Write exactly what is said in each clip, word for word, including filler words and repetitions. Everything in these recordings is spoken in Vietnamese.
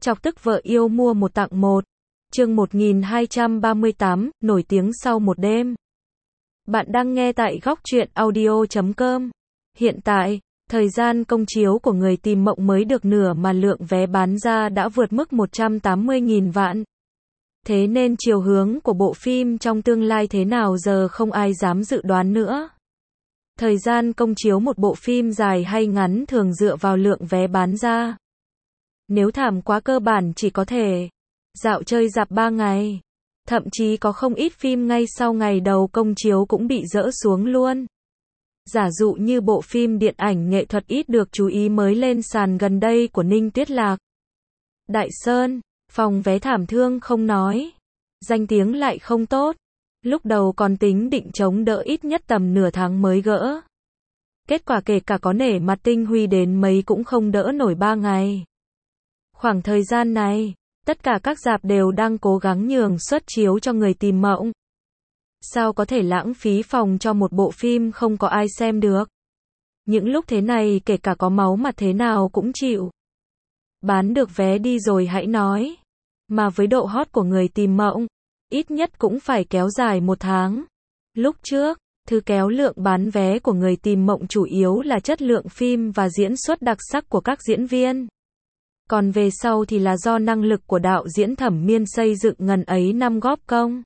Chọc tức vợ yêu mua một tặng một. Chương một nghìn hai trăm ba mươi tám, nổi tiếng sau một đêm. Bạn đang nghe tại góc truyện audio chấm com. Hiện tại, thời gian công chiếu của Người Tìm Mộng mới được nửa mà lượng vé bán ra đã vượt mức một trăm tám mươi nghìn vạn. Thế nên chiều hướng của bộ phim trong tương lai thế nào giờ không ai dám dự đoán nữa. Thời gian công chiếu một bộ phim dài hay ngắn thường dựa vào lượng vé bán ra. Nếu thảm quá cơ bản chỉ có thể dạo chơi rạp ba ngày. Thậm chí có không ít phim ngay sau ngày đầu công chiếu cũng bị dỡ xuống luôn. Giả dụ như bộ phim điện ảnh nghệ thuật ít được chú ý mới lên sàn gần đây của Ninh Tuyết Lạc. Đại Sơn, phòng vé thảm thương không nói. Danh tiếng lại không tốt. Lúc đầu còn tính định chống đỡ ít nhất tầm nửa tháng mới gỡ. Kết quả kể cả có nể mặt Tinh Huy đến mấy cũng không đỡ nổi ba ngày. Khoảng thời gian này, tất cả các rạp đều đang cố gắng nhường suất chiếu cho Người Tìm Mộng. Sao có thể lãng phí phòng cho một bộ phim không có ai xem được? Những lúc thế này kể cả có máu mặt thế nào cũng chịu. Bán được vé đi rồi hãy nói. Mà với độ hot của Người Tìm Mộng, ít nhất cũng phải kéo dài một tháng. Lúc trước, thứ kéo lượng bán vé của Người Tìm Mộng chủ yếu là chất lượng phim và diễn xuất đặc sắc của các diễn viên. Còn về sau thì là do năng lực của đạo diễn Thẩm Miên xây dựng ngần ấy năm góp công.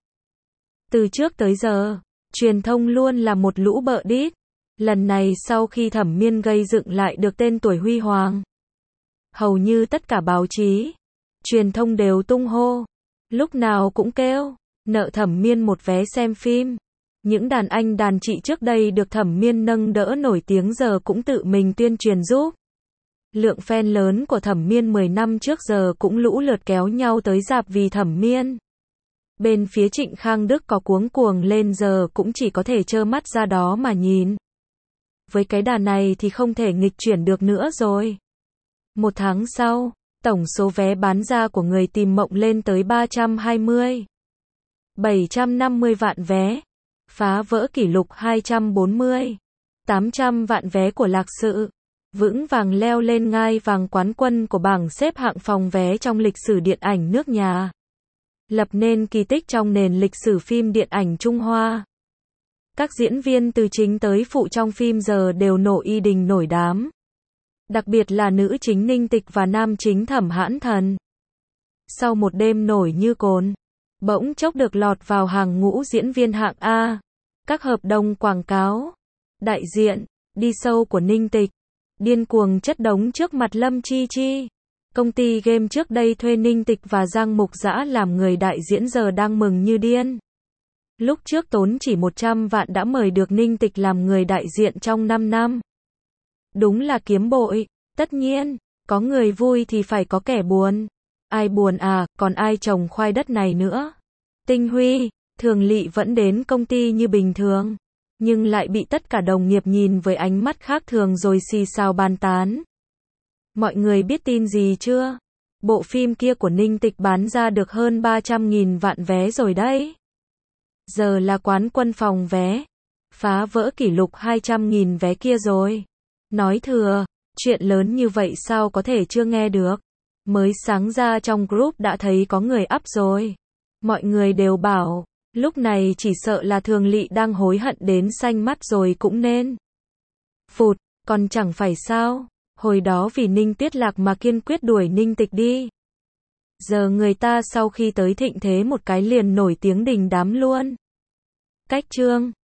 Từ trước tới giờ, truyền thông luôn là một lũ bợ đít. Lần này sau khi Thẩm Miên gây dựng lại được tên tuổi huy hoàng, hầu như tất cả báo chí, truyền thông đều tung hô. Lúc nào cũng kêu, nợ Thẩm Miên một vé xem phim. Những đàn anh đàn chị trước đây được Thẩm Miên nâng đỡ nổi tiếng giờ cũng tự mình tuyên truyền giúp. Lượng fan lớn của Thẩm Miên mười năm trước giờ cũng lũ lượt kéo nhau tới rạp vì Thẩm Miên. Bên phía Trịnh Khang Đức có cuống cuồng lên giờ cũng chỉ có thể trơ mắt ra đó mà nhìn. Với cái đà này thì không thể nghịch chuyển được nữa rồi. Một tháng sau, tổng số vé bán ra của Người Tìm Mộng lên tới ba trăm hai mươi phẩy bảy trăm năm mươi vạn vé, phá vỡ kỷ lục hai trăm bốn mươi phẩy tám trăm vạn vé của Lạc Sự, vững vàng leo lên ngai vàng quán quân của bảng xếp hạng phòng vé trong lịch sử điện ảnh nước nhà. Lập nên kỳ tích trong nền lịch sử phim điện ảnh Trung Hoa. Các diễn viên từ chính tới phụ trong phim giờ đều nổ y đình nổi đám. Đặc biệt là nữ chính Ninh Tịch và nam chính Thẩm Hãn Thần. Sau một đêm nổi như cồn, bỗng chốc được lọt vào hàng ngũ diễn viên hạng A. Các hợp đồng quảng cáo, đại diện, đi sâu của Ninh Tịch, điên cuồng chất đống trước mặt Lâm Chi Chi. Công ty game trước đây thuê Ninh Tịch và Giang Mục Dã làm người đại diễn giờ đang mừng như điên. Lúc trước tốn chỉ một trăm vạn đã mời được Ninh Tịch làm người đại diện trong năm năm. Đúng là kiếm bội. Tất nhiên, có người vui thì phải có kẻ buồn. Ai buồn à, còn ai trồng khoai đất này nữa. Tinh Huy, Thường Lị vẫn đến công ty như bình thường, nhưng lại bị tất cả đồng nghiệp nhìn với ánh mắt khác thường rồi xì xào bàn tán. Mọi người biết tin gì chưa? Bộ phim kia của Ninh Tịch bán ra được hơn ba trăm nghìn vạn vé rồi đấy. Giờ là quán quân phòng vé, phá vỡ kỷ lục hai trăm nghìn vé kia rồi. Nói thừa, chuyện lớn như vậy sao có thể chưa nghe được. Mới sáng ra trong group đã thấy có người up rồi. Mọi người đều bảo, lúc này chỉ sợ là Thường Lị đang hối hận đến xanh mắt rồi cũng nên. Phụt, còn chẳng phải sao. Hồi đó vì Ninh Tuyết Lạc mà kiên quyết đuổi Ninh Tịch đi. Giờ người ta sau khi tới thịnh thế một cái liền nổi tiếng đình đám luôn. Cách chương